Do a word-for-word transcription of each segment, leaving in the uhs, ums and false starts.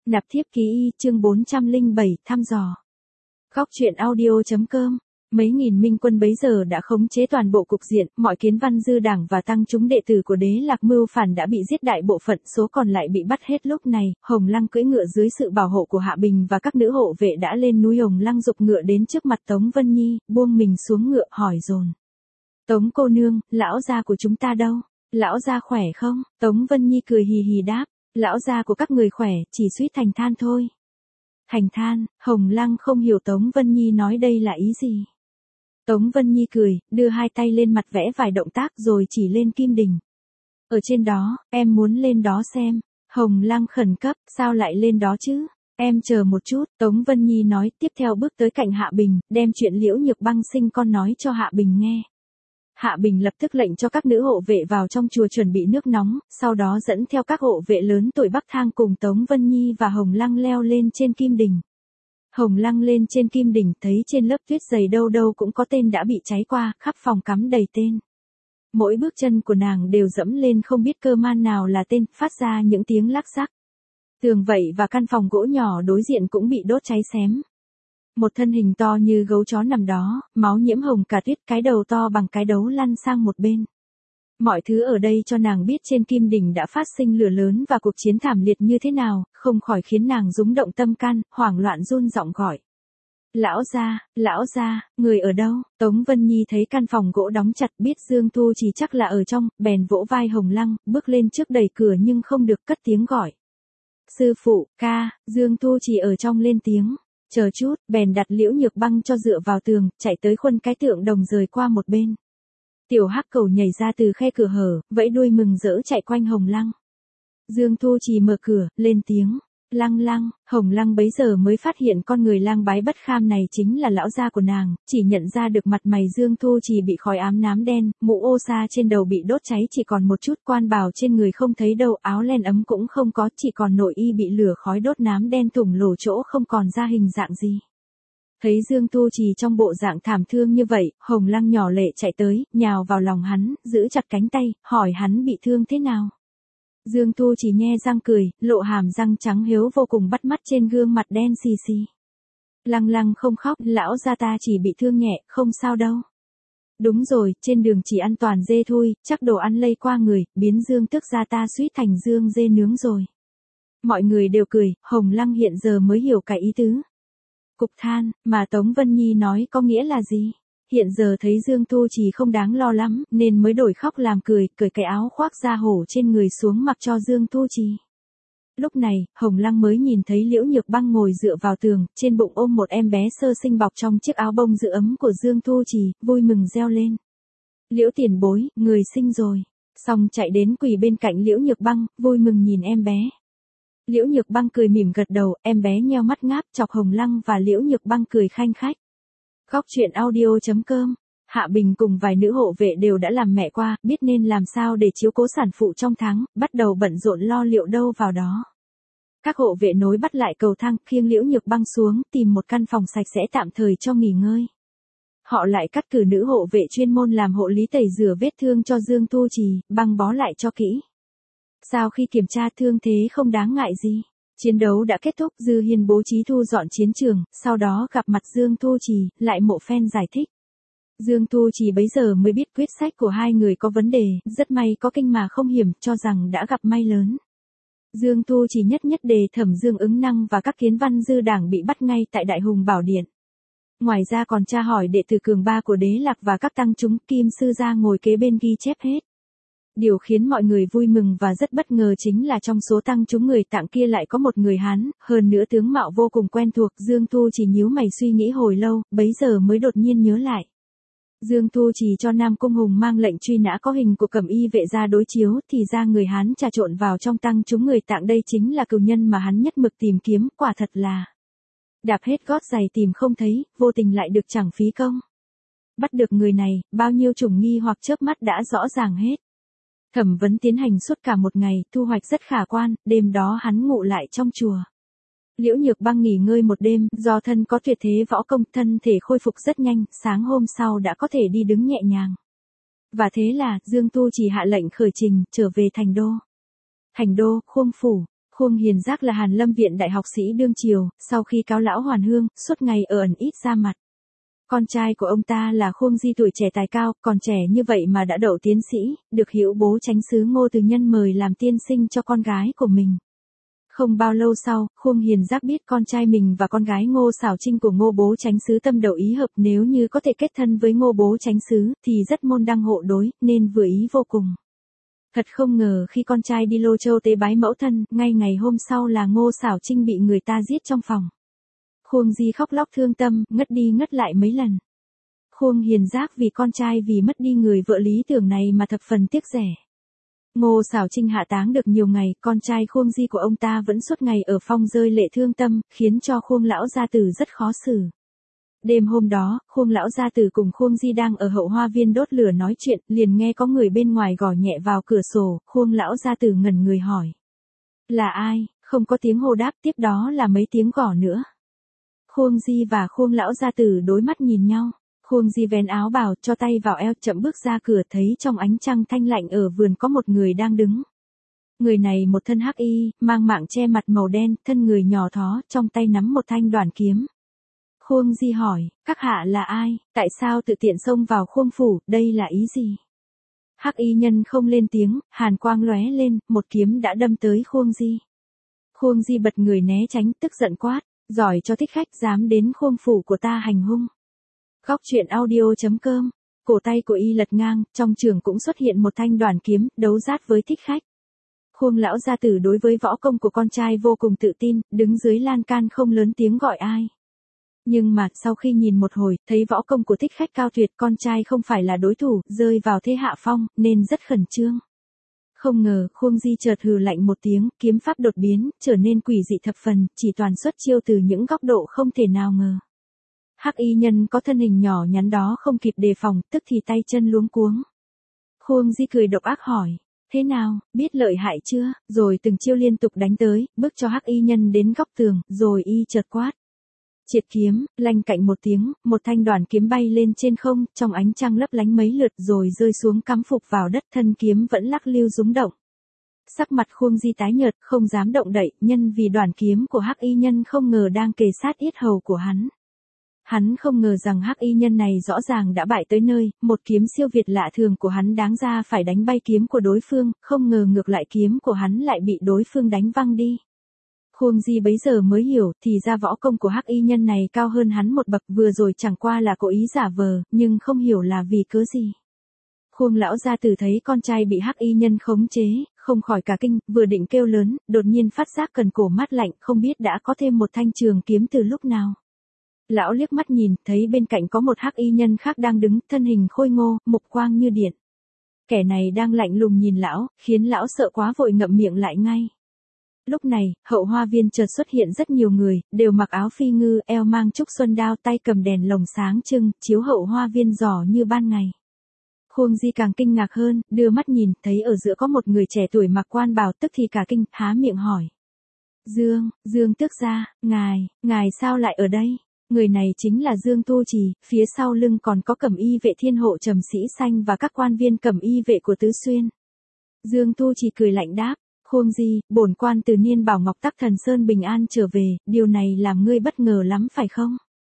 Nạp thiếp ký y, chương bốn trăm lẻ bảy, thăm dò. Góc truyện audio.com. Mấy nghìn minh quân bấy giờ đã khống chế toàn bộ cục diện, mọi kiến văn dư đảng và tăng chúng đệ tử của đế Lạc mưu phản đã bị giết, đại bộ phận số còn lại bị bắt hết. Lúc này, Hồng Lăng cưỡi ngựa dưới sự bảo hộ của Hạ Bình và các nữ hộ vệ đã lên núi. Hồng Lăng giục ngựa đến trước mặt Tống Vân Nhi, buông mình xuống ngựa hỏi dồn: "Tống cô nương, lão gia của chúng ta đâu? Lão gia khỏe không?" Tống Vân Nhi cười hì hì đáp: "Lão gia của các người khỏe, chỉ suýt thành than thôi." Thành than? Hồng Lăng không hiểu Tống Vân Nhi nói đây là ý gì. Tống Vân Nhi cười, đưa hai tay lên mặt vẽ vài động tác rồi chỉ lên kim đình. "Ở trên đó, em muốn lên đó xem." Hồng Lăng khẩn cấp: "Sao lại lên đó chứ? Em chờ một chút." Tống Vân Nhi nói, tiếp theo bước tới cạnh Hạ Bình, đem chuyện Liễu Nhược Băng sinh con nói cho Hạ Bình nghe. Hạ Bình lập tức lệnh cho các nữ hộ vệ vào trong chùa chuẩn bị nước nóng, sau đó dẫn theo các hộ vệ lớn tuổi bắc thang cùng Tống Vân Nhi và Hồng Lăng leo lên trên kim đình. Hồng Lăng lên trên kim đỉnh, thấy trên lớp tuyết dày đâu đâu cũng có tên đã bị cháy qua, khắp phòng cắm đầy tên. Mỗi bước chân của nàng đều dẫm lên không biết cơ man nào là tên, phát ra những tiếng lắc xắc. Tường vậy và căn phòng gỗ nhỏ đối diện cũng bị đốt cháy xém. Một thân hình to như gấu chó nằm đó, máu nhiễm hồng cả tuyết, cái đầu to bằng cái đấu lăn sang một bên. Mọi thứ ở đây cho nàng biết trên kim đỉnh đã phát sinh lửa lớn và cuộc chiến thảm liệt như thế nào, không khỏi khiến nàng rúng động tâm can, hoảng loạn run giọng gọi: "Lão gia, lão gia, người ở đâu?" Tống Vân Nhi thấy căn phòng gỗ đóng chặt, biết Dương Thu Trì chắc là ở trong, bèn vỗ vai Hồng Lăng, bước lên trước đẩy cửa nhưng không được, cất tiếng gọi: "Sư phụ, ca." Dương Thu Trì ở trong lên tiếng: "Chờ chút", bèn đặt Liễu Nhược Băng cho dựa vào tường, chạy tới khuân cái tượng đồng rời qua một bên. Tiểu hắc cầu nhảy ra từ khe cửa hở, vẫy đuôi mừng rỡ chạy quanh Hồng Lăng. Dương Thu Trì mở cửa, lên tiếng: "Lăng Lăng." Hồng Lăng bấy giờ mới phát hiện con người lang bái bất kham này chính là lão gia của nàng, chỉ nhận ra được mặt mày Dương Thu Trì bị khói ám nám đen, mũ ô sa trên đầu bị đốt cháy chỉ còn một chút, quan bào trên người không thấy đâu, áo len ấm cũng không có, chỉ còn nội y bị lửa khói đốt nám đen thủng lỗ chỗ, không còn ra hình dạng gì. Thấy Dương Thu Trì trong bộ dạng thảm thương như vậy, Hồng Lăng nhỏ lệ chạy tới, nhào vào lòng hắn, giữ chặt cánh tay, hỏi hắn bị thương thế nào. Dương Thu Trì nhe răng cười, lộ hàm răng trắng hiếu vô cùng bắt mắt trên gương mặt đen xì xì. "Lăng Lăng không khóc, lão gia ta chỉ bị thương nhẹ, không sao đâu." "Đúng rồi, trên đường chỉ ăn toàn dê thôi, chắc đồ ăn lây qua người, biến Dương Tước gia ta suýt thành Dương dê nướng rồi." Mọi người đều cười, Hồng Lăng hiện giờ mới hiểu cái ý tứ. Cục than, mà Tống Vân Nhi nói có nghĩa là gì? Hiện giờ thấy Dương Thu Trì không đáng lo lắm, nên mới đổi khóc làm cười, cởi cái áo khoác da hổ trên người xuống mặc cho Dương Thu Trì. Lúc này, Hồng Lăng mới nhìn thấy Liễu Nhược Băng ngồi dựa vào tường, trên bụng ôm một em bé sơ sinh bọc trong chiếc áo bông giữ ấm của Dương Thu Trì, vui mừng reo lên: "Liễu tiền bối, người sinh rồi." Xong chạy đến quỳ bên cạnh Liễu Nhược Băng, vui mừng nhìn em bé. Liễu Nhược Băng cười mỉm gật đầu, em bé nheo mắt ngáp chọc Hồng Lăng và Liễu Nhược Băng cười khanh khách. Góc truyện audio.com. Hạ Bình cùng vài nữ hộ vệ đều đã làm mẹ qua, biết nên làm sao để chiếu cố sản phụ trong tháng, bắt đầu bận rộn lo liệu đâu vào đó. Các hộ vệ nối bắt lại cầu thang, khiêng Liễu Nhược Băng xuống, tìm một căn phòng sạch sẽ tạm thời cho nghỉ ngơi. Họ lại cắt cử nữ hộ vệ chuyên môn làm hộ lý tẩy rửa vết thương cho Dương Thu Trì, băng bó lại cho kỹ. Sau khi kiểm tra thương thế không đáng ngại gì, chiến đấu đã kết thúc, Dư Hiên bố trí thu dọn chiến trường, sau đó gặp mặt Dương Thu Trì, lại một phen giải thích. Dương Thu Trì bấy giờ mới biết quyết sách của hai người có vấn đề, rất may có kinh mà không hiểm, cho rằng đã gặp may lớn. Dương Thu Trì nhất nhất đề thẩm Dương Ứng Năng và các kiến văn dư đảng bị bắt ngay tại Đại Hùng Bảo Điện. Ngoài ra còn tra hỏi đệ tử cường ba của đế Lạc và các tăng chúng, Kim sư gia ngồi kế bên ghi chép hết. Điều khiến mọi người vui mừng và rất bất ngờ chính là trong số tăng chúng người Tạng kia lại có một người Hán, hơn nữa tướng mạo vô cùng quen thuộc. Dương Thu Trì nhíu mày suy nghĩ hồi lâu, bấy giờ mới đột nhiên nhớ lại. Dương Thu Trì cho Nam Cung Hùng mang lệnh truy nã có hình của Cẩm Y vệ ra đối chiếu, thì ra người Hán trà trộn vào trong tăng chúng người Tạng, đây chính là cừu nhân mà hắn nhất mực tìm kiếm, quả thật là đạp hết gót giày tìm không thấy, vô tình lại được chẳng phí công. Bắt được người này, bao nhiêu chủng nghi hoặc chớp mắt đã rõ ràng hết. Thẩm vấn tiến hành suốt cả một ngày, thu hoạch rất khả quan, đêm đó hắn ngủ lại trong chùa. Liễu Nhược Băng nghỉ ngơi một đêm, do thân có tuyệt thế võ công, thân thể khôi phục rất nhanh, sáng hôm sau đã có thể đi đứng nhẹ nhàng. Và thế là, Dương Tu Trì hạ lệnh khởi trình, trở về thành đô. Thành đô, Khuông phủ. Khuông Hiền Giác là Hàn Lâm Viện đại học sĩ đương triều, sau khi cáo lão hoàn hương, suốt ngày ở ẩn ít ra mặt. Con trai của ông ta là Khuông Di tuổi trẻ tài cao, còn trẻ như vậy mà đã đậu tiến sĩ, được Hữu Bố Chánh Sứ Ngô Từ Nhân mời làm tiên sinh cho con gái của mình. Không bao lâu sau, Khuông Hiền Giác biết con trai mình và con gái Ngô Sảo Trinh của Ngô Bố Chánh Sứ tâm đầu ý hợp, nếu như có thể kết thân với Ngô Bố Chánh Sứ thì rất môn đăng hộ đối, nên vừa ý vô cùng. Thật không ngờ khi con trai đi Lô Châu tế bái mẫu thân, ngay ngày hôm sau là Ngô Sảo Trinh bị người ta giết trong phòng. Khuông Di khóc lóc thương tâm, ngất đi ngất lại mấy lần. Khuông Hiền Giác vì con trai vì mất đi người vợ lý tưởng này mà thập phần tiếc rẻ. Ngô Sảo Trinh hạ táng được nhiều ngày, con trai Khuông Di của ông ta vẫn suốt ngày ở phong rơi lệ thương tâm, khiến cho Khuông lão gia tử rất khó xử. Đêm hôm đó, Khuông lão gia tử cùng Khuông Di đang ở hậu hoa viên đốt lửa nói chuyện, liền nghe có người bên ngoài gõ nhẹ vào cửa sổ, Khuông lão gia tử ngẩn người hỏi. Là ai? Không có tiếng hô đáp, tiếp đó là mấy tiếng gõ nữa. Khuông Di và Khuông lão gia tử đối mắt nhìn nhau. Khuông Di vén áo bào, cho tay vào eo, chậm bước ra cửa, thấy trong ánh trăng thanh lạnh ở vườn có một người đang đứng. Người này một thân hắc y, mang mạng che mặt màu đen, thân người nhỏ thó, trong tay nắm một thanh đoản kiếm. Khuông Di hỏi, các hạ là ai, tại sao tự tiện xông vào Khuông phủ, đây là ý gì? Hắc y nhân không lên tiếng, hàn quang lóe lên, một kiếm đã đâm tới Khuông Di. Khuông Di bật người né tránh, tức giận quát, giỏi cho thích khách, dám đến Khuông phủ của ta hành hung. Góc truyện audio chấm com, cổ tay của y lật ngang, trong trường cũng xuất hiện một thanh đoản kiếm, đấu rát với thích khách. Khuông lão gia tử đối với võ công của con trai vô cùng tự tin, đứng dưới lan can không lớn tiếng gọi ai. Nhưng mà, sau khi nhìn một hồi, thấy võ công của thích khách cao tuyệt, con trai không phải là đối thủ, rơi vào thế hạ phong, nên rất khẩn trương. Không ngờ, Khuông Di chợt hừ lạnh một tiếng, kiếm pháp đột biến, trở nên quỷ dị thập phần, chỉ toàn xuất chiêu từ những góc độ không thể nào ngờ. Hắc y nhân có thân hình nhỏ nhắn đó không kịp đề phòng, tức thì tay chân luống cuống. Khuông Di cười độc ác hỏi, thế nào, biết lợi hại chưa, rồi từng chiêu liên tục đánh tới, bước cho hắc y nhân đến góc tường, rồi y chợt quát. Triệt kiếm, lanh cạnh một tiếng, một thanh đoản kiếm bay lên trên không, trong ánh trăng lấp lánh mấy lượt rồi rơi xuống cắm phục vào đất, thân kiếm vẫn lắc lưu rúng động. Sắc mặt Khuông Di tái nhợt, không dám động đậy, nhân vì đoản kiếm của hắc y nhân không ngờ đang kề sát yết hầu của hắn. Hắn không ngờ rằng hắc y nhân này rõ ràng đã bại tới nơi, một kiếm siêu việt lạ thường của hắn đáng ra phải đánh bay kiếm của đối phương, không ngờ ngược lại kiếm của hắn lại bị đối phương đánh văng đi. Khuông Di bấy giờ mới hiểu, thì ra võ công của hắc y nhân này cao hơn hắn một bậc, vừa rồi chẳng qua là cố ý giả vờ, nhưng không hiểu là vì cớ gì. Khuông lão gia tử thấy con trai bị hắc y nhân khống chế, không khỏi cả kinh, vừa định kêu lớn, đột nhiên phát giác cần cổ mát lạnh, không biết đã có thêm một thanh trường kiếm từ lúc nào. Lão liếc mắt nhìn, thấy bên cạnh có một hắc y nhân khác đang đứng, thân hình khôi ngô, mục quang như điện. Kẻ này đang lạnh lùng nhìn lão, khiến lão sợ quá vội ngậm miệng lại ngay. Lúc này, hậu hoa viên chợt xuất hiện rất nhiều người, đều mặc áo phi ngư, eo mang trúc xuân đao, tay cầm đèn lồng sáng trưng, chiếu hậu hoa viên rỏ như ban ngày. Khuông Di càng kinh ngạc hơn, đưa mắt nhìn, thấy ở giữa có một người trẻ tuổi mặc quan bào, tức thì cả kinh, há miệng hỏi. Dương, Dương tước gia, ngài, ngài sao lại ở đây? Người này chính là Dương Tu Trì, phía sau lưng còn có cẩm y vệ thiên hộ Trầm Sĩ Xanh và các quan viên cẩm y vệ của Tứ Xuyên. Dương Tu Trì cười lạnh đáp, Khuông Di, bổn quan từ Niên Bảo Ngọc Tắc Thần Sơn bình an trở về, điều này làm ngươi bất ngờ lắm phải không?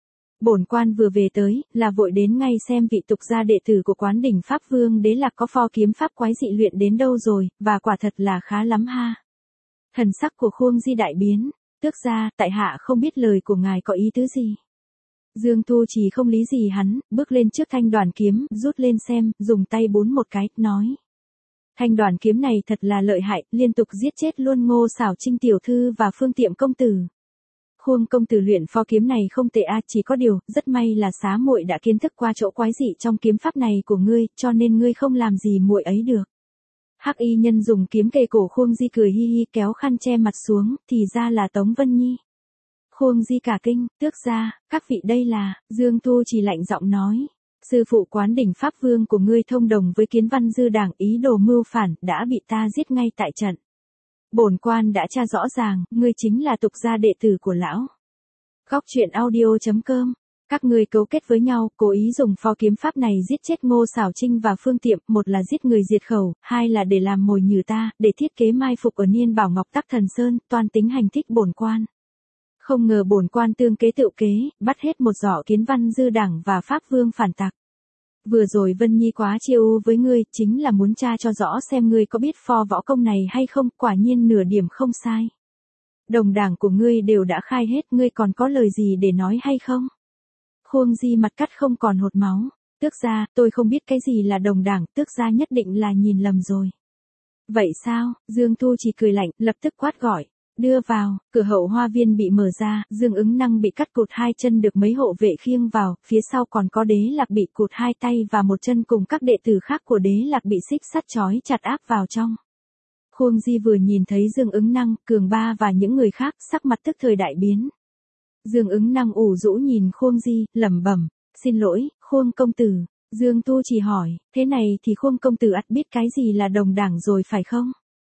Bổn quan vừa về tới, là vội đến ngay xem vị tục gia đệ tử của Quán Đỉnh Pháp Vương Đế Lạc có pho kiếm pháp quái dị luyện đến đâu rồi, và quả thật là khá lắm ha. Thần sắc của Khuông Di đại biến, tước gia, tại hạ không biết lời của ngài có ý tứ gì. Dương Tu Trì không lý gì hắn, bước lên trước thanh đoản kiếm, rút lên xem, dùng tay bún một cái, nói. Thanh đoản kiếm này thật là lợi hại, liên tục giết chết luôn Ngô Sảo Trinh tiểu thư và Phương Tiệm công tử. Khuông công tử luyện pho kiếm này không tệ a, chỉ có điều, rất may là xá muội đã kiến thức qua chỗ quái dị trong kiếm pháp này của ngươi, cho nên ngươi không làm gì muội ấy được. Hắc y nhân dùng kiếm kề cổ Khuông Di cười hi hi kéo khăn che mặt xuống, thì ra là Tống Vân Nhi. Khuông Di cả kinh, tước gia, các vị đây là, Dương Tu Trì lạnh giọng nói. Sư phụ Quán Đỉnh Pháp Vương của ngươi thông đồng với Kiến Văn Dư Đảng ý đồ mưu phản, đã bị ta giết ngay tại trận. Bổn quan đã tra rõ ràng, ngươi chính là tục gia đệ tử của lão. Góc truyện audio chấm com Các ngươi cấu kết với nhau, cố ý dùng phó kiếm pháp này giết chết Ngô Xảo Trinh và Phương Tiệm, một là giết người diệt khẩu, hai là để làm mồi nhử ta, để thiết kế mai phục ở Niên Bảo Ngọc Tắc Thần Sơn, toan tính hành thích bổn quan. Không ngờ bổn quan tương kế tự kế, bắt hết một giỏ Kiến Văn Dư Đảng và Pháp Vương phản tặc. Vừa rồi Vân Nhi quá chiêu với ngươi, chính là muốn tra cho rõ xem ngươi có biết pho võ công này hay không, quả nhiên nửa điểm không sai. Đồng đảng của ngươi đều đã khai hết, ngươi còn có lời gì để nói hay không? Khuông Di mặt cắt không còn hột máu, tước gia, tôi không biết cái gì là đồng đảng, tước gia nhất định là nhìn lầm rồi. Vậy sao? Dương Thu chỉ cười lạnh, lập tức quát gọi. Đưa vào, cửa hậu hoa viên bị mở ra, Dương Ứng Năng bị cắt cụt hai chân được mấy hộ vệ khiêng vào, phía sau còn có Đế Lạc bị cụt hai tay và một chân cùng các đệ tử khác của Đế Lạc bị xích sắt trói chặt áp vào trong. Khuông Di vừa nhìn thấy Dương Ứng Năng, Cường Ba và những người khác, sắc mặt tức thời đại biến. Dương Ứng Năng ủ rũ nhìn Khuông Di, lẩm bẩm, xin lỗi, Khuông công tử. Dương Tu chỉ hỏi, thế này thì Khuông công tử ắt biết cái gì là đồng đảng rồi phải không?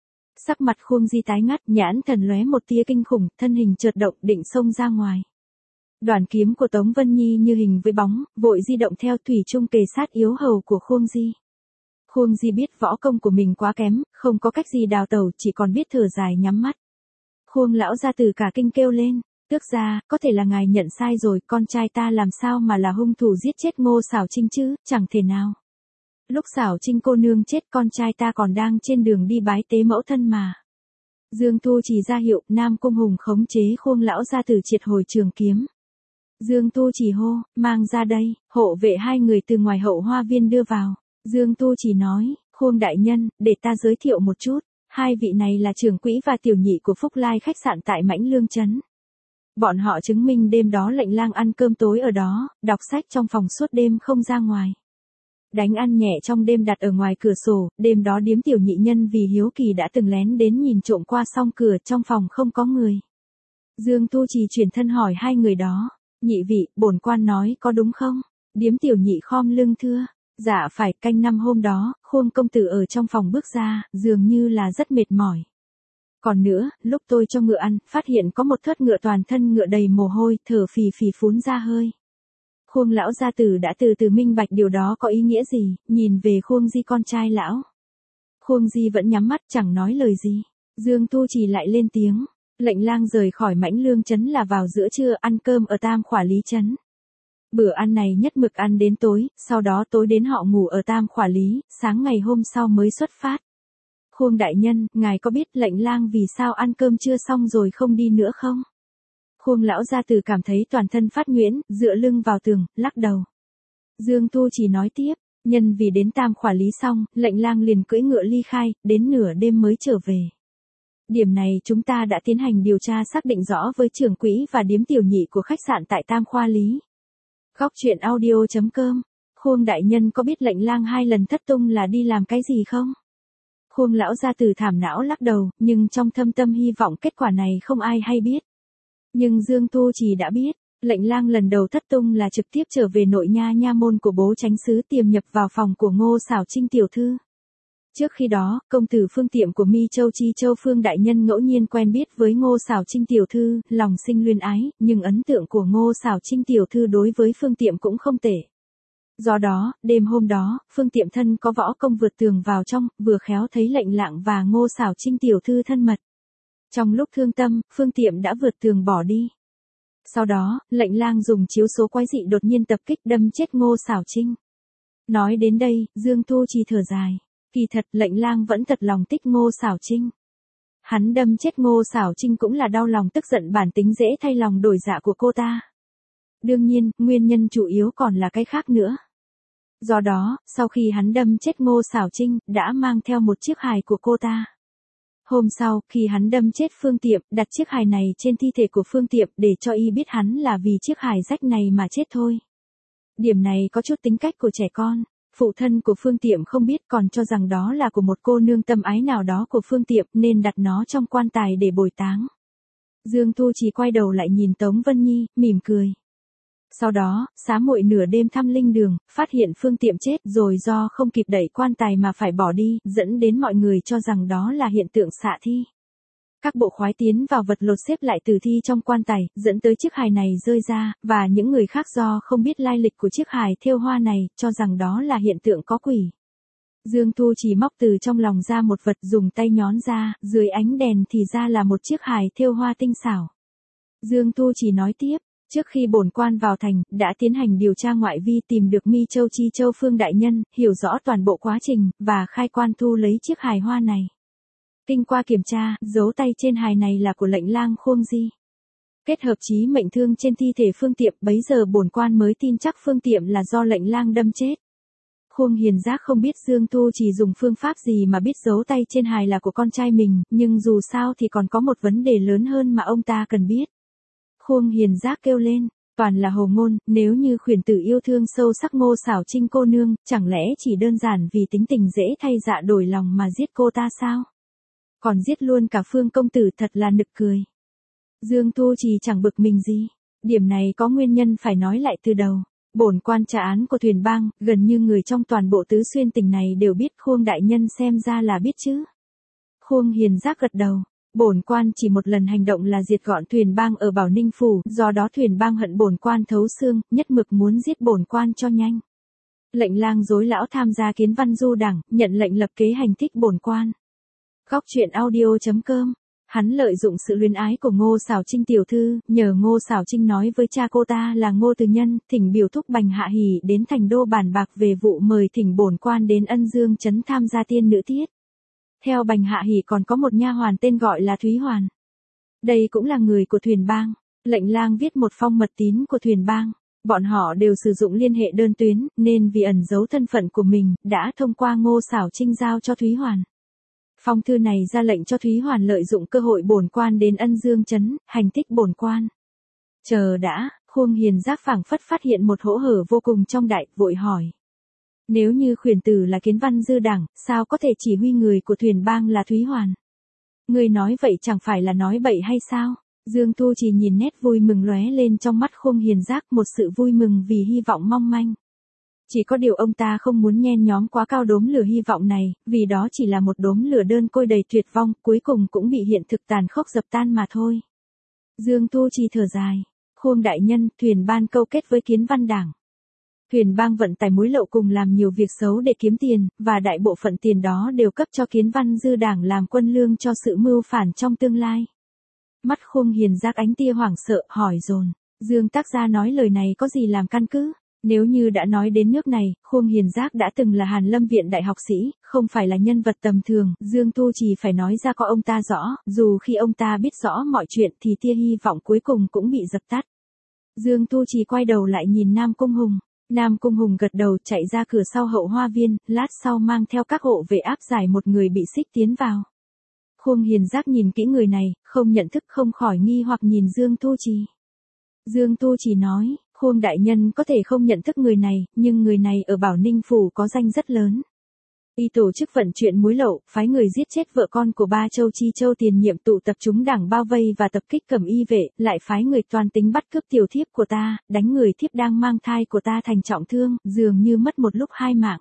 Sắc mặt Khuông Di tái ngắt, nhãn thần lóe một tia kinh khủng, thân hình chợt động định xông ra ngoài. Đoàn kiếm của Tống Vân Nhi như hình với bóng, vội di động theo thủy chung kề sát yếu hầu của Khuông Di. Khuông Di biết võ công của mình quá kém, không có cách gì đào tẩu, chỉ còn biết thở dài nhắm mắt. Khuông lão gia tử cả kinh kêu lên, tước gia, có thể là ngài nhận sai rồi, con trai ta làm sao mà là hung thủ giết chết Ngô Xảo Trinh chứ, chẳng thể nào. Lúc Xảo Trinh cô nương chết con trai ta còn đang trên đường đi bái tế mẫu thân mà. Dương Tu chỉ ra hiệu, Nam Cung Hùng khống chế Khuông lão gia tử triệt hồi trường kiếm. Dương Tu chỉ hô, mang ra đây, hộ vệ hai người từ ngoài hậu hoa viên đưa vào. Dương Tu chỉ nói, Khuông đại nhân, để ta giới thiệu một chút, hai vị này là trưởng quỹ và tiểu nhị của Phúc Lai khách sạn tại Mãnh Lương Trấn. Bọn họ chứng minh đêm đó Lệnh Lang ăn cơm tối ở đó, đọc sách trong phòng suốt đêm không ra ngoài. Đánh ăn nhẹ trong đêm đặt ở ngoài cửa sổ, đêm đó điếm tiểu nhị nhân vì hiếu kỳ đã từng lén đến nhìn trộm qua song cửa, trong phòng không có người. Dương Tu Trì chuyển thân hỏi hai người đó, nhị vị, bổn quan nói có đúng không? Điếm tiểu nhị khom lưng thưa, dạ phải, canh năm hôm đó, Khuông công tử ở trong phòng bước ra, dường như là rất mệt mỏi. Còn nữa, lúc tôi cho ngựa ăn, phát hiện có một thớt ngựa toàn thân ngựa đầy mồ hôi, thở phì phì phún ra hơi. Khuông lão gia tử đã từ từ minh bạch điều đó có ý nghĩa gì, nhìn về Khuông Di con trai lão. Khuông Di vẫn nhắm mắt chẳng nói lời gì. Dương Tu Trì lại lên tiếng, Lệnh Lang rời khỏi Mãnh Lương Trấn là vào giữa trưa ăn cơm ở Tam Khỏa Lý Trấn. Bữa ăn này nhất mực ăn đến tối, sau đó tối đến họ ngủ ở Tam Khỏa Lý, sáng ngày hôm sau mới xuất phát. Khuông đại nhân, ngài có biết Lệnh Lang vì sao ăn cơm chưa xong rồi không đi nữa không? Khuông lão gia tử cảm thấy toàn thân phát nhuyễn, dựa lưng vào tường, lắc đầu. Dương Tu chỉ nói tiếp, nhân vì đến Tam Khỏa Lý xong, Lệnh Lang liền cưỡi ngựa ly khai, đến nửa đêm mới trở về. Điểm này chúng ta đã tiến hành điều tra xác định rõ với trưởng quỹ và điếm tiểu nhị của khách sạn tại Tam Khỏa Lý. Góc truyện audio chấm com. Khuông đại nhân có biết Lệnh Lang hai lần thất tung là đi làm cái gì không? Khuông lão gia tử thảm não lắc đầu, nhưng trong thâm tâm hy vọng kết quả này không ai hay biết. Nhưng Dương Tu Trì đã biết, Lệnh Lang lần đầu thất tung là trực tiếp trở về nội nha nha môn của bố chánh sứ tiềm nhập vào phòng của Ngô Xảo Trinh tiểu thư. Trước khi đó, công tử Phương Tiệm của Mi Châu Chi Châu Phương đại nhân ngẫu nhiên quen biết với Ngô Xảo Trinh tiểu thư, lòng sinh luyến ái, nhưng ấn tượng của Ngô Xảo Trinh tiểu thư đối với Phương Tiệm cũng không tệ. Do đó, đêm hôm đó, Phương Tiệm thân có võ công vượt tường vào trong, vừa khéo thấy Lệnh Lang và Ngô Xảo Trinh tiểu thư thân mật. Trong lúc thương tâm, Phương Tiệm đã vượt tường bỏ đi. Sau đó, Lệnh Lang dùng chiếu số quái dị đột nhiên tập kích đâm chết Ngô Xảo Trinh. Nói đến đây, Dương Tu Trì thở dài. Kỳ thật, Lệnh Lang vẫn thật lòng thích Ngô Xảo Trinh. Hắn đâm chết Ngô Xảo Trinh cũng là đau lòng tức giận bản tính dễ thay lòng đổi dạ của cô ta. Đương nhiên, nguyên nhân chủ yếu còn là cái khác nữa. Do đó, sau khi hắn đâm chết Ngô Xảo Trinh, đã mang theo một chiếc hài của cô ta. Hôm sau, khi hắn đâm chết Phương Tiệm, đặt chiếc hài này trên thi thể của Phương Tiệm để cho y biết hắn là vì chiếc hài rách này mà chết thôi. Điểm này có chút tính cách của trẻ con. Phụ thân của Phương Tiệm không biết còn cho rằng đó là của một cô nương tâm ái nào đó của Phương Tiệm nên đặt nó trong quan tài để bồi táng. Dương Tu chỉ quay đầu lại nhìn Tống Vân Nhi, mỉm cười. Sau đó, xá muội nửa đêm thăm linh đường, phát hiện Phương Tiệm chết rồi do không kịp đẩy quan tài mà phải bỏ đi, dẫn đến mọi người cho rằng đó là hiện tượng xạ thi. Các bộ khoái tiến vào vật lột xếp lại tử thi trong quan tài, dẫn tới chiếc hài này rơi ra, và những người khác do không biết lai lịch của chiếc hài thêu hoa này, cho rằng đó là hiện tượng có quỷ. Dương Thu Trì móc từ trong lòng ra một vật, dùng tay nhón ra, dưới ánh đèn thì ra là một chiếc hài thêu hoa tinh xảo. Dương Thu Trì nói tiếp, trước khi bổn quan vào thành, đã tiến hành điều tra ngoại vi, tìm được Mi Châu Chi Châu Phương đại nhân, hiểu rõ toàn bộ quá trình, và khai quan thu lấy chiếc hài hoa này. Kinh qua kiểm tra, dấu tay trên hài này là của lệnh lang Khuông Di. Kết hợp chí mệnh thương trên thi thể Phương Tiệm, bấy giờ bổn quan mới tin chắc Phương Tiệm là do lệnh lang đâm chết. Khuông Hiền Giác không biết Dương Thu Trì dùng phương pháp gì mà biết dấu tay trên hài là của con trai mình, nhưng dù sao thì còn có một vấn đề lớn hơn mà ông ta cần biết. Khuông Hiền Giác kêu lên, toàn là hồ ngôn, nếu như khuyển tử yêu thương sâu sắc Ngô Xảo Trinh cô nương, chẳng lẽ chỉ đơn giản vì tính tình dễ thay dạ đổi lòng mà giết cô ta sao? Còn giết luôn cả Phương công tử, thật là nực cười. Dương Thu Trì chẳng bực mình gì, điểm này có nguyên nhân phải nói lại từ đầu. Bổn quan tra án của Thuyền Bang, gần như người trong toàn bộ Tứ Xuyên tỉnh này đều biết, Khuông đại nhân xem ra là biết chứ. Khuông Hiền Giác gật đầu, bổn quan chỉ một lần hành động là diệt gọn Thuyền Bang ở Bảo Ninh phủ, do đó Thuyền Bang hận bổn quan thấu xương, nhất mực muốn giết bổn quan cho nhanh. Lệnh lang Dối lão tham gia kiến văn du đảng, nhận lệnh lập kế hành thích bổn quan. Góc truyện audio chấm com. Hắn lợi dụng sự luyến ái của Ngô Xảo Trinh tiểu thư, nhờ Ngô Xảo Trinh nói với cha cô ta là Ngô Từ Nhân, thỉnh biểu thúc Bành Hạ Hỷ đến thành đô bàn bạc về vụ mời thỉnh bổn quan đến Ân Dương trấn tham gia tiên nữ tiết. Theo Bành Hạ Hỷ còn có một nha hoàn tên gọi là Thúy Hoàn. Đây cũng là người của Thuyền Bang. Lệnh lang viết một phong mật tín của Thuyền Bang. Bọn họ đều sử dụng liên hệ đơn tuyến, nên vì ẩn giấu thân phận của mình, đã thông qua Ngô Xảo Trinh giao cho Thúy Hoàn. Phong thư này ra lệnh cho Thúy Hoàn lợi dụng cơ hội bổn quan đến Ân Dương trấn, hành thích bổn quan. Chờ đã, Khuông Hiền Giác phảng phất phát hiện một hỗ hở vô cùng trong đại, vội hỏi. Nếu như khuyển tử là kiến văn dư đảng, sao có thể chỉ huy người của Thuyền Bang là Thúy Hoàn? Người nói vậy chẳng phải là nói bậy hay sao? Dương Thu Trì nhìn nét vui mừng lóe lên trong mắt Khuông Hiền Giác, một sự vui mừng vì hy vọng mong manh. Chỉ có điều ông ta không muốn nhen nhóm quá cao đốm lửa hy vọng này, vì đó chỉ là một đốm lửa đơn côi đầy tuyệt vong, cuối cùng cũng bị hiện thực tàn khốc dập tan mà thôi. Dương Thu Trì thở dài, Khuông đại nhân, Thuyền Ban câu kết với kiến văn đảng. Thuyền Bang vận tải muối lậu cùng làm nhiều việc xấu để kiếm tiền, và đại bộ phận tiền đó đều cấp cho kiến văn dư đảng làm quân lương cho sự mưu phản trong tương lai. Mắt Khuông Hiền Giác ánh tia hoảng sợ, hỏi dồn, Dương tác gia nói lời này có gì làm căn cứ? Nếu như đã nói đến nước này, Khuông Hiền Giác đã từng là Hàn Lâm viện đại học sĩ, không phải là nhân vật tầm thường, Dương Thu Trì phải nói ra có ông ta rõ, dù khi ông ta biết rõ mọi chuyện thì tia hy vọng cuối cùng cũng bị dập tắt. Dương Thu Trì quay đầu lại nhìn Nam Cung Hùng, Nam Cung Hùng gật đầu chạy ra cửa sau hậu hoa viên, lát sau mang theo các hộ vệ áp giải một người bị xích tiến vào. Khuông Hiền Giác nhìn kỹ người này, không nhận thức không khỏi nghi hoặc nhìn Dương Thu Trì. Dương Thu Trì nói, Khuông đại nhân có thể không nhận thức người này, nhưng người này ở Bảo Ninh phủ có danh rất lớn. Y tổ chức vận chuyển muối lậu, phái người giết chết vợ con của Ba Châu Chi Châu tiền nhiệm tụ tập chúng đảng bao vây và tập kích Cẩm Y vệ, lại phái người toàn tính bắt cướp tiểu thiếp của ta, đánh người thiếp đang mang thai của ta thành trọng thương, dường như mất một lúc hai mạng.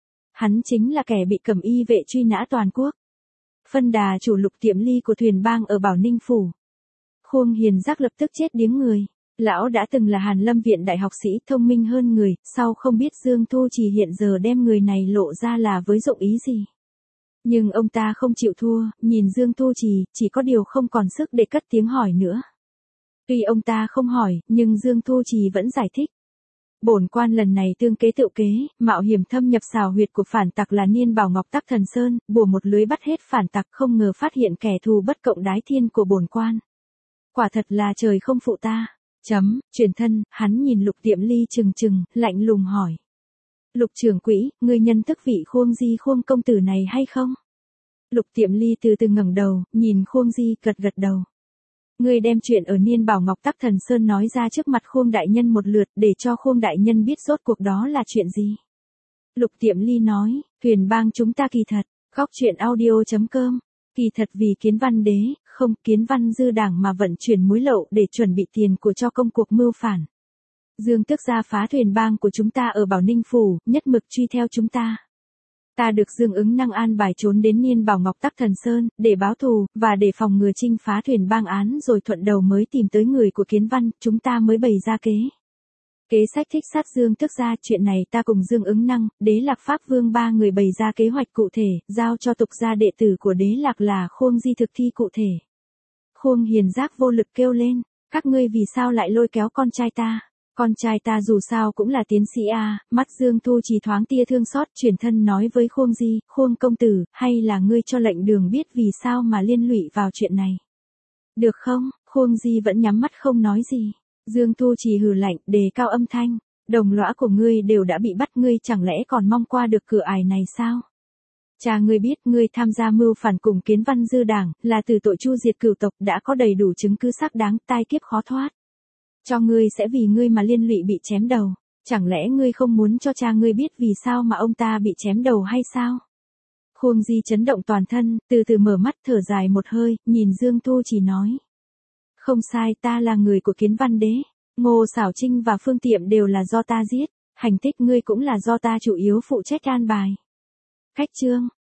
Hắn chính là kẻ bị Cẩm Y vệ truy nã toàn quốc. Phân đà chủ Lục Tiệm Ly của Thuyền Bang ở Bảo Ninh phủ. Khuông Hiền Giác lập tức chết điếng người. Lão đã từng là Hàn Lâm viện đại học sĩ, thông minh hơn người, sau không biết Dương Thu Trì hiện giờ đem người này lộ ra là với dụng ý gì. Nhưng ông ta không chịu thua, nhìn Dương Thu Trì, chỉ có điều không còn sức để cất tiếng hỏi nữa. Tuy ông ta không hỏi, nhưng Dương Thu Trì vẫn giải thích. Bổn quan lần này tương kế tự kế, mạo hiểm thâm nhập xào huyệt của phản tặc là Niên Bảo Ngọc Tắc Thần Sơn, bùa một lưới bắt hết phản tặc, không ngờ phát hiện kẻ thù bất cộng đái thiên của bổn quan. Quả thật là trời không phụ ta. Chấm, truyền thân, hắn nhìn Lục Tiệm Ly chừng chừng, lạnh lùng hỏi. Lục trưởng quỹ, ngươi nhân thức vị Khuông Di Khuông công tử này hay không? Lục Tiệm Ly từ từ ngẩng đầu, nhìn Khuông Di gật gật đầu. Ngươi đem chuyện ở Niên Bảo Ngọc Tắc Thần Sơn nói ra trước mặt Khuông đại nhân một lượt, để cho Khuông đại nhân biết rốt cuộc đó là chuyện gì. Lục Tiệm Ly nói, Thuyền Bang chúng ta kỳ thật, góc truyện audio chấm com. Kỳ thật vì kiến văn đế, không kiến văn dư đảng mà vận chuyển muối lậu để chuẩn bị tiền của cho công cuộc mưu phản. Dương tước gia phá Thuyền Bang của chúng ta ở Bảo Ninh phủ, nhất mực truy theo chúng ta. Ta được Dương Ứng Năng an bài trốn đến Niên Bảo Ngọc Tắc Thần Sơn, để báo thù, và để phòng ngừa Trinh phá thuyền bang án rồi thuận đầu mới tìm tới người của Kiến Văn, chúng ta mới bày ra kế. Kế sách thích sát Dương Tước ra, chuyện này ta cùng Dương Ứng Năng, Đế Lạc Pháp Vương ba người bày ra kế hoạch cụ thể, giao cho tục gia đệ tử của Đế Lạc là Khuông Di thực thi cụ thể. Khuông Hiền Giác vô lực kêu lên, các ngươi vì sao lại lôi kéo con trai ta? Con trai ta dù sao cũng là tiến sĩ a. Mắt Dương Thu Trì thoáng tia thương xót, chuyển thân nói với Khuông Di, Khuông công tử, hay là ngươi cho lệnh đường biết vì sao mà liên lụy vào chuyện này? Được không? Khuông Di vẫn nhắm mắt không nói gì. Dương Thu Trì hừ lạnh, đề cao âm thanh, đồng lõa của ngươi đều đã bị bắt, ngươi chẳng lẽ còn mong qua được cửa ải này sao? Cha ngươi biết ngươi tham gia mưu phản cùng Kiến Văn dư đảng, là từ tội chu diệt cửu tộc, đã có đầy đủ chứng cứ xác đáng, tai kiếp khó thoát. Cho ngươi sẽ vì ngươi mà liên lụy bị chém đầu, chẳng lẽ ngươi không muốn cho cha ngươi biết vì sao mà ông ta bị chém đầu hay sao? Khuông Di chấn động toàn thân, từ từ mở mắt thở dài một hơi, nhìn Dương Thu Trì nói. Không sai, ta là người của Kiến Văn đế, Ngô Xảo Trinh và Phương Tiệm đều là do ta giết, hành tích ngươi cũng là do ta chủ yếu phụ trách an bài. Cách chương